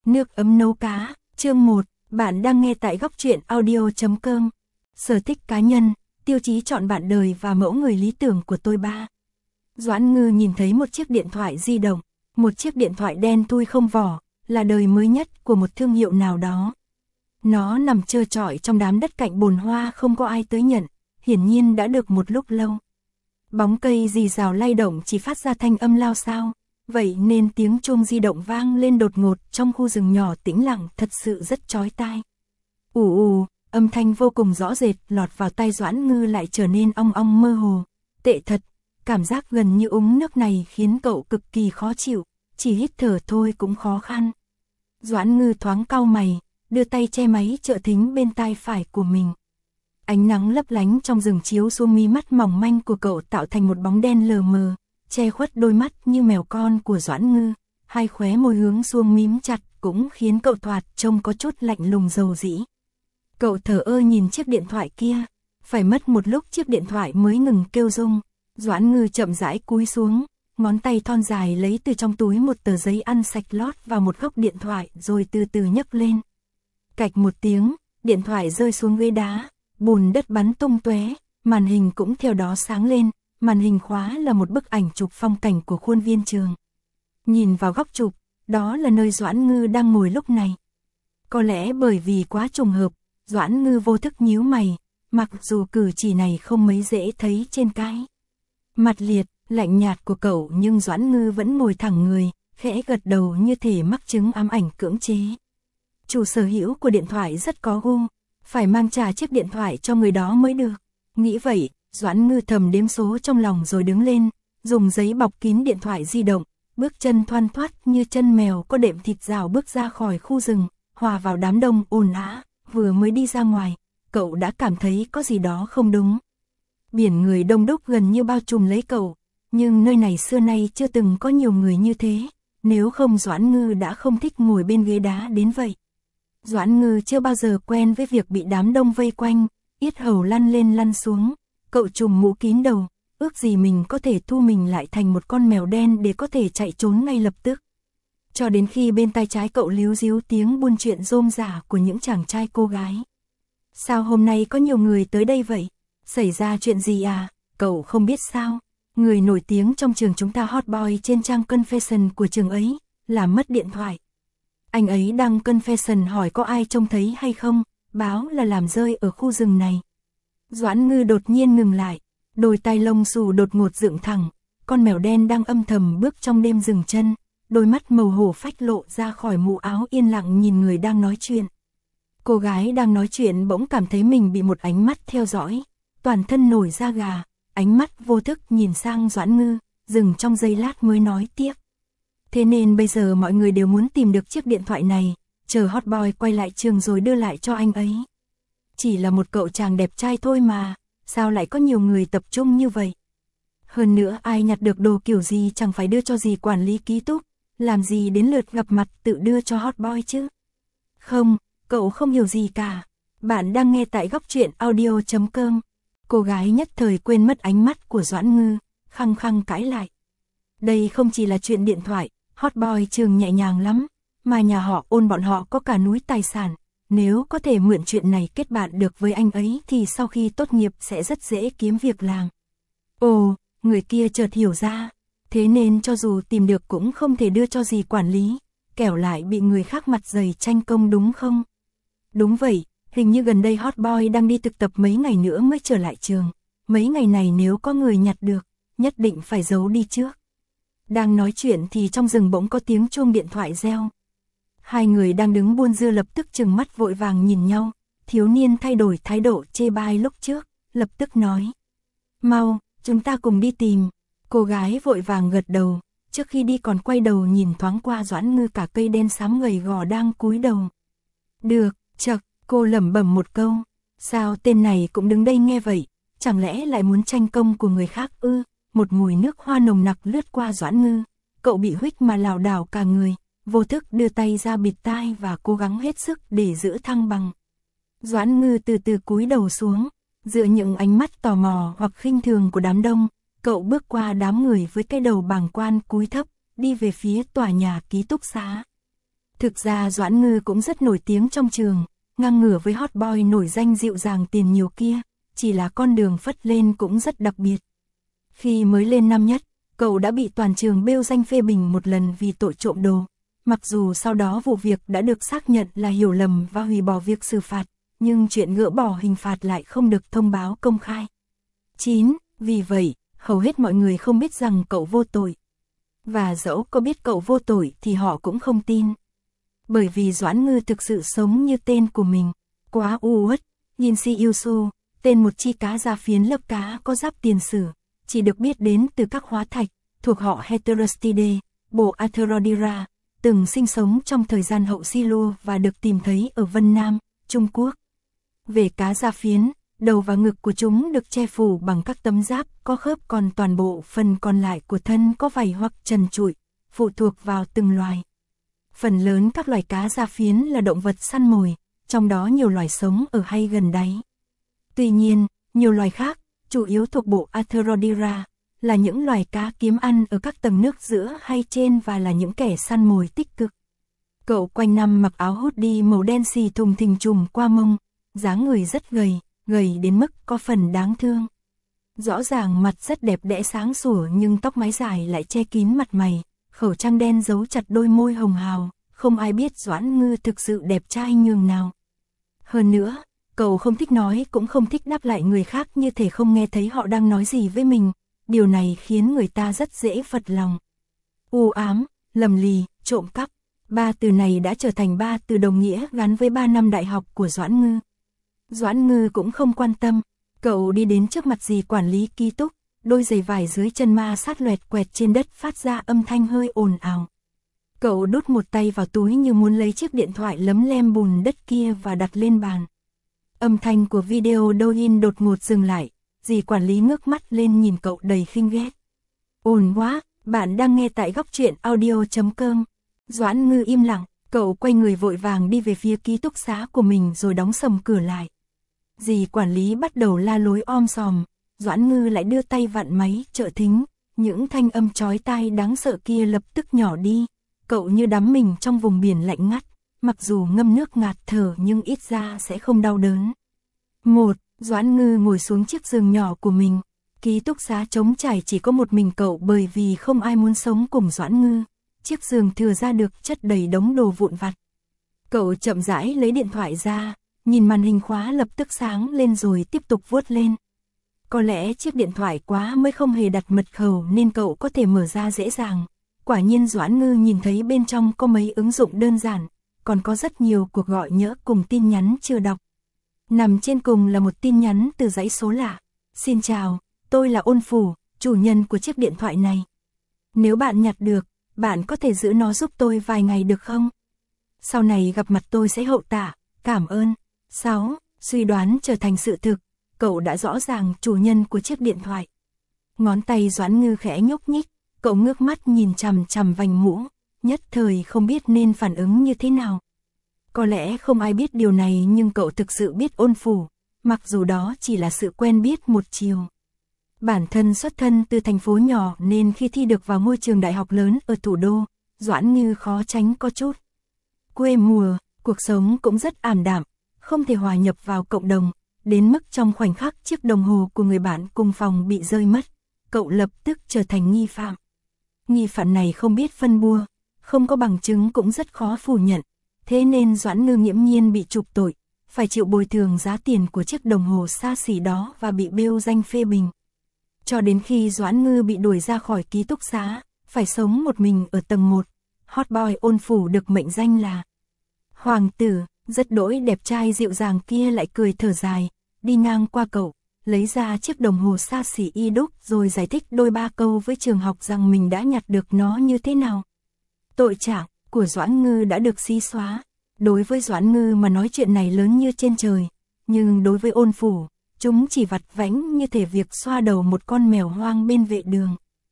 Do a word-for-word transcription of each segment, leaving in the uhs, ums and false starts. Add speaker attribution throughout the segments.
Speaker 1: Nước ấm nấu cá, chương một, bạn đang nghe tại góc truyện audio chấm com. Sở thích cá nhân, tiêu chí chọn bạn đời và mẫu người lý tưởng của tôi ba. Doãn Ngư nhìn thấy một chiếc điện thoại di động, một chiếc điện thoại đen thui không vỏ, là đời mới nhất của một thương hiệu nào đó. Nó nằm trơ trọi trong đám đất cạnh bồn hoa không có ai tới nhận, hiển nhiên đã được một lúc lâu. Bóng cây rì rào lay động chỉ phát ra thanh âm lao xao, vậy nên tiếng chuông di động vang lên đột ngột trong khu rừng nhỏ tĩnh lặng thật sự rất chói tai. Ù ù, âm thanh vô cùng rõ rệt lọt vào tai Doãn Ngư lại trở nên ong ong mơ hồ. Tệ thật, cảm giác gần như uống nước này khiến cậu cực kỳ khó chịu, chỉ hít thở thôi cũng khó khăn. Doãn Ngư thoáng cau mày, đưa tay che máy trợ thính bên tai phải của mình. Ánh nắng lấp lánh trong rừng chiếu xuống mí mắt mỏng manh của cậu tạo thành một bóng đen lờ mờ, che khuất đôi mắt như mèo con của Doãn Ngư, hai khóe môi hướng xuống mím chặt cũng khiến cậu thoạt trông có chút lạnh lùng dầu dĩ. Cậu thở ơ nhìn chiếc điện thoại kia, phải mất một lúc chiếc điện thoại mới ngừng kêu rung. Doãn Ngư chậm rãi cúi xuống, ngón tay thon dài lấy từ trong túi một tờ giấy ăn sạch lót vào một góc điện thoại rồi từ từ nhấc lên. Cạch một tiếng, điện thoại rơi xuống ghế đá, bùn đất bắn tung tóe, màn hình cũng theo đó sáng lên, màn hình khóa là một bức ảnh chụp phong cảnh của khuôn viên trường. Nhìn vào góc chụp, đó là nơi Doãn Ngư đang ngồi lúc này. Có lẽ bởi vì quá trùng hợp, Doãn Ngư vô thức nhíu mày, mặc dù cử chỉ này không mấy dễ thấy trên cái mặt liệt, lạnh nhạt của cậu, nhưng Doãn Ngư vẫn ngồi thẳng người, khẽ gật đầu như thể mắc chứng ám ảnh cưỡng chế. Chủ sở hữu của điện thoại rất có gu, phải mang trả chiếc điện thoại cho người đó mới được. Nghĩ vậy, Doãn Ngư thầm đếm số trong lòng rồi đứng lên, dùng giấy bọc kín điện thoại di động, bước chân thoăn thoắt như chân mèo có đệm thịt rào bước ra khỏi khu rừng, hòa vào đám đông ồn ào. Vừa mới đi ra ngoài, cậu đã cảm thấy có gì đó không đúng. Biển người đông đúc gần như bao trùm lấy cậu, nhưng nơi này xưa nay chưa từng có nhiều người như thế, nếu không Doãn Ngư đã không thích ngồi bên ghế đá đến vậy. Doãn Ngư chưa bao giờ quen với việc bị đám đông vây quanh, yết hầu lăn lên lăn xuống, cậu trùm mũ kín đầu, ước gì mình có thể thu mình lại thành một con mèo đen để có thể chạy trốn ngay lập tức. Cho đến khi bên tai trái cậu líu ríu tiếng buôn chuyện rôm rả của những chàng trai cô gái. Sao hôm nay có nhiều người tới đây vậy? Xảy ra chuyện gì à? Cậu không biết sao? Người nổi tiếng trong trường chúng ta hot boy trên trang confession của trường ấy, làm mất điện thoại. Anh ấy đăng confession hỏi có ai trông thấy hay không, báo là làm rơi ở khu rừng này. Doãn Ngư đột nhiên ngừng lại, đôi tai lông xù đột ngột dựng thẳng, con mèo đen đang âm thầm bước trong đêm dừng chân, đôi mắt màu hổ phách lộ ra khỏi mũ áo yên lặng nhìn người đang nói chuyện. Cô gái đang nói chuyện bỗng cảm thấy mình bị một ánh mắt theo dõi, toàn thân nổi da gà, ánh mắt vô thức nhìn sang Doãn Ngư, dừng trong giây lát mới nói tiếp. Thế nên bây giờ mọi người đều muốn tìm được chiếc điện thoại này, chờ hot boy quay lại trường rồi đưa lại cho anh ấy. Chỉ là một cậu chàng đẹp trai thôi mà, sao lại có nhiều người tập trung như vậy? Hơn nữa ai nhặt được đồ kiểu gì chẳng phải đưa cho dì quản lý ký túc, làm gì đến lượt gặp mặt tự đưa cho hot boy chứ? Không, cậu không hiểu gì cả. Bạn đang nghe tại góc truyện audio chấm com. Cô gái nhất thời quên mất ánh mắt của Doãn Ngư, khăng khăng cãi lại. Đây không chỉ là chuyện điện thoại, hot boy trường nhẹ nhàng lắm, mà nhà họ Ôn bọn họ có cả núi tài sản. Nếu có thể mượn chuyện này kết bạn được với anh ấy thì sau khi tốt nghiệp sẽ rất dễ kiếm việc làm. Ồ, người kia chợt hiểu ra, thế nên cho dù tìm được cũng không thể đưa cho dì quản lý, kẻo lại bị người khác mặt dày tranh công đúng không? Đúng vậy, hình như gần đây hot boy đang đi thực tập mấy ngày nữa mới trở lại trường, mấy ngày này nếu có người nhặt được, nhất định phải giấu đi trước. Đang nói chuyện thì trong rừng bỗng có tiếng chuông điện thoại reo. Hai người đang đứng buôn dưa lập tức trừng mắt vội vàng nhìn nhau, thiếu niên thay đổi thái độ chê bai lúc trước, lập tức nói. Mau, chúng ta cùng đi tìm. Cô gái vội vàng gật đầu, trước khi đi còn quay đầu nhìn thoáng qua Doãn Ngư cả cây đen xám gầy gò đang cúi đầu. Được, chậc, cô lẩm bẩm một câu, sao tên này cũng đứng đây nghe vậy, chẳng lẽ lại muốn tranh công của người khác ư? Một mùi nước hoa nồng nặc lướt qua Doãn Ngư, cậu bị huých mà lảo đảo cả người, vô thức đưa tay ra bịt tai và cố gắng hết sức để giữ thăng bằng. Doãn Ngư từ từ cúi đầu xuống, dựa những ánh mắt tò mò hoặc khinh thường của đám đông, cậu bước qua đám người với cái đầu bàng quan cúi thấp, đi về phía tòa nhà ký túc xá. Thực ra Doãn Ngư cũng rất nổi tiếng trong trường, ngang ngửa với hot boy nổi danh dịu dàng tiền nhiều kia, chỉ là con đường phất lên cũng rất đặc biệt. Khi mới lên năm nhất, cậu đã bị toàn trường bêu danh phê bình một lần vì tội trộm đồ. Mặc dù sau đó vụ việc đã được xác nhận là hiểu lầm và hủy bỏ việc xử phạt, nhưng chuyện gỡ bỏ hình phạt lại không được thông báo công khai. chín. Vì vậy, hầu hết mọi người không biết rằng cậu vô tội. Và dẫu có biết cậu vô tội thì họ cũng không tin. Bởi vì Doãn Ngư thực sự sống như tên của mình, quá u uất, Yin Si Yêu Su, tên một chi cá da phiến lớp cá có giáp tiền sử, chỉ được biết đến từ các hóa thạch, thuộc họ Heterostidae, bộ Atherodira, từng sinh sống trong thời gian hậu Silua và được tìm thấy ở Vân Nam, Trung Quốc. Về cá da phiến, đầu và ngực của chúng được che phủ bằng các tấm giáp có khớp, còn toàn bộ phần còn lại của thân có vảy hoặc trần trụi, phụ thuộc vào từng loài. Phần lớn các loài cá da phiến là động vật săn mồi, trong đó nhiều loài sống ở hay gần đáy. Tuy nhiên, nhiều loài khác, chủ yếu thuộc bộ Atherodira, là những loài cá kiếm ăn ở các tầng nước giữa hay trên và là những kẻ săn mồi tích cực. Cậu quanh năm mặc áo hoodie màu đen xì thùng thình trùm qua mông, dáng người rất gầy, gầy đến mức có phần đáng thương. Rõ ràng mặt rất đẹp đẽ sáng sủa nhưng tóc mái dài lại che kín mặt mày, khẩu trang đen giấu chặt đôi môi hồng hào, không ai biết Doãn Ngư thực sự đẹp trai nhường nào. Hơn nữa, cậu không thích nói cũng không thích đáp lại người khác, như thể không nghe thấy họ đang nói gì với mình, điều này khiến người ta rất dễ phật lòng. U ám, lầm lì, trộm cắp, ba từ này đã trở thành ba từ đồng nghĩa gắn với ba năm đại học của Doãn Ngư. Doãn Ngư cũng không quan tâm, cậu đi đến trước mặt dì quản lý ký túc, đôi giày vải dưới chân ma sát loẹt quẹt trên đất phát ra âm thanh hơi ồn ào. Cậu đút một tay vào túi như muốn lấy chiếc điện thoại lấm lem bùn đất kia và đặt lên bàn. Âm thanh của video Douyin đột ngột dừng lại, dì quản lý ngước mắt lên nhìn cậu đầy khinh ghét. Ồn quá, bạn đang nghe tại góc truyện audio chấm com. Doãn Ngư im lặng, cậu quay người vội vàng đi về phía ký túc xá của mình rồi đóng sầm cửa lại. Dì quản lý bắt đầu la lối om sòm, Doãn Ngư lại đưa tay vặn máy trợ thính, những thanh âm chói tai đáng sợ kia lập tức nhỏ đi. Cậu như đắm mình trong vùng biển lạnh ngắt, mặc dù ngâm nước ngạt thở nhưng ít ra sẽ không đau đớn. Một, Doãn Ngư ngồi xuống chiếc giường nhỏ của mình, ký túc xá trống trải chỉ có một mình cậu bởi vì không ai muốn sống cùng Doãn Ngư, chiếc giường thừa ra được chất đầy đống đồ vụn vặt. Cậu chậm rãi lấy điện thoại ra, nhìn màn hình khóa lập tức sáng lên rồi tiếp tục vuốt lên. Có lẽ chiếc điện thoại quá mới không hề đặt mật khẩu nên cậu có thể mở ra dễ dàng. Quả nhiên Doãn Ngư nhìn thấy bên trong có mấy ứng dụng đơn giản, còn có rất nhiều cuộc gọi nhỡ cùng tin nhắn chưa đọc. Nằm trên cùng là một tin nhắn từ dãy số lạ. Xin chào, tôi là Ôn Phủ, chủ nhân của chiếc điện thoại này. Nếu bạn nhặt được, bạn có thể giữ nó giúp tôi vài ngày được không? Sau này gặp mặt tôi sẽ hậu tạ, cảm ơn. sáu. Suy đoán trở thành sự thực, cậu đã rõ ràng chủ nhân của chiếc điện thoại. Ngón tay Doãn Ngư khẽ nhúc nhích, cậu ngước mắt nhìn chằm chằm vành mũ, nhất thời không biết nên phản ứng như thế nào. Có lẽ không ai biết điều này nhưng cậu thực sự biết Ôn Phủ, mặc dù đó chỉ là sự quen biết một chiều. Bản thân xuất thân từ thành phố nhỏ nên khi thi được vào ngôi trường đại học lớn ở thủ đô, Doãn Ngư khó tránh có chút quê mùa, cuộc sống cũng rất ảm đạm, không thể hòa nhập vào cộng đồng, đến mức trong khoảnh khắc chiếc đồng hồ của người bạn cùng phòng bị rơi mất, cậu lập tức trở thành nghi phạm. Nghi phạm này không biết phân bua, không có bằng chứng cũng rất khó phủ nhận, thế nên Doãn Ngư nghiễm nhiên bị trục tội, phải chịu bồi thường giá tiền của chiếc đồng hồ xa xỉ đó và bị bêu danh phê bình. Cho đến khi Doãn Ngư bị đuổi ra khỏi ký túc xá, phải sống một mình ở tầng một, hot boy Ôn Phủ được mệnh danh là Hoàng tử, rất đỗi đẹp trai dịu dàng kia lại cười thở dài, đi ngang qua cậu, lấy ra chiếc đồng hồ xa xỉ y đúc rồi giải thích đôi ba câu với trường học rằng mình đã nhặt được nó như thế nào. Tội trạng của Doãn Ngư đã được xí xóa, đối với Doãn Ngư mà nói chuyện này lớn như trên trời, nhưng đối với Ôn Phủ, chúng chỉ vặt vãnh như thể việc xoa đầu một con mèo hoang bên vệ đường.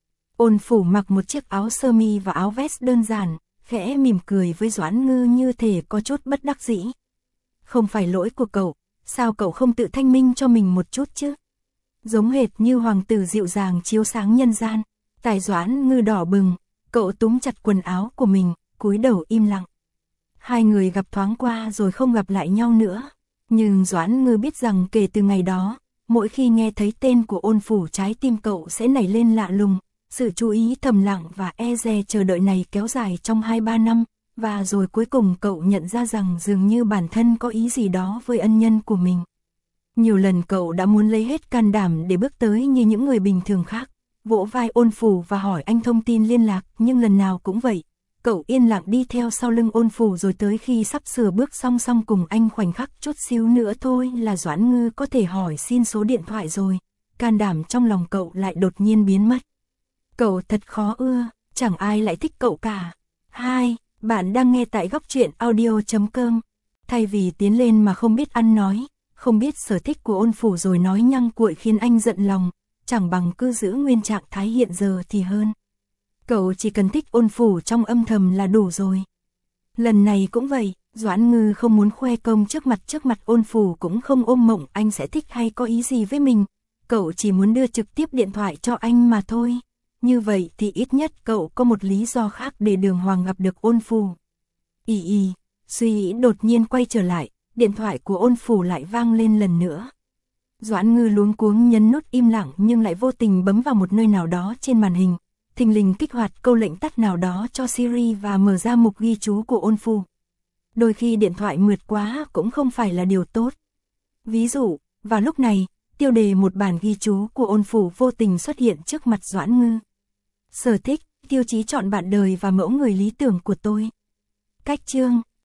Speaker 1: Ôn Phủ mặc một chiếc áo sơ mi và áo vest đơn giản, khẽ mỉm cười với Doãn Ngư như thể có chút bất đắc dĩ. Không phải lỗi của cậu, sao cậu không tự thanh minh cho mình một chút chứ? Giống hệt như hoàng tử dịu dàng chiếu sáng nhân gian, tài Doãn Ngư đỏ bừng, cậu túm chặt quần áo của mình, cúi đầu im lặng. Hai người gặp thoáng qua rồi không gặp lại nhau nữa. Nhưng Doãn Ngư biết rằng kể từ ngày đó, mỗi khi nghe thấy tên của Ôn Phủ trái tim cậu sẽ nảy lên lạ lùng. Sự chú ý thầm lặng và e dè chờ đợi này kéo dài trong hai ba năm, và rồi cuối cùng cậu nhận ra rằng dường như bản thân có ý gì đó với ân nhân của mình. Nhiều lần cậu đã muốn lấy hết can đảm để bước tới như những người bình thường khác, vỗ vai Ôn Phủ và hỏi anh thông tin liên lạc, nhưng lần nào cũng vậy. Cậu yên lặng đi theo sau lưng Ôn Phủ rồi tới khi sắp sửa bước song song cùng anh khoảnh khắc chút xíu nữa thôi là Doãn Ngư có thể hỏi xin số điện thoại rồi. Can đảm trong lòng cậu lại đột nhiên biến mất. Cậu thật khó ưa, chẳng ai lại thích cậu cả. Hai, bạn đang nghe tại góc truyện audio chấm com. Thay vì tiến lên mà không biết ăn nói, không biết sở thích của Ôn Phủ rồi nói nhăng cuội khiến anh giận lòng, chẳng bằng cứ giữ nguyên trạng thái hiện giờ thì hơn. Cậu chỉ cần thích Ôn Phủ trong âm thầm là đủ rồi. Lần này cũng vậy, Doãn Ngư không muốn khoe công trước mặt trước mặt Ôn Phủ, cũng không ôm mộng anh sẽ thích hay có ý gì với mình. Cậu chỉ muốn đưa trực tiếp điện thoại cho anh mà thôi. Như vậy thì ít nhất cậu có một lý do khác để đường hoàng gặp được Ôn Phủ. Ý ý, suy nghĩ đột nhiên quay trở lại, điện thoại của Ôn Phủ lại vang lên lần nữa. Doãn Ngư luống cuống nhấn nút im lặng nhưng lại vô tình bấm vào một nơi nào đó trên màn hình, thình lình kích hoạt câu lệnh tắt nào đó cho Siri và mở ra mục ghi chú của Ôn Phủ. Đôi khi điện thoại mượt quá cũng không phải là điều tốt. Ví dụ, vào lúc này, tiêu đề một bản ghi chú của Ôn Phủ vô tình xuất hiện trước mặt Doãn Ngư. Sở thích, tiêu chí chọn bạn đời và mẫu người lý tưởng của tôi. Cách chương,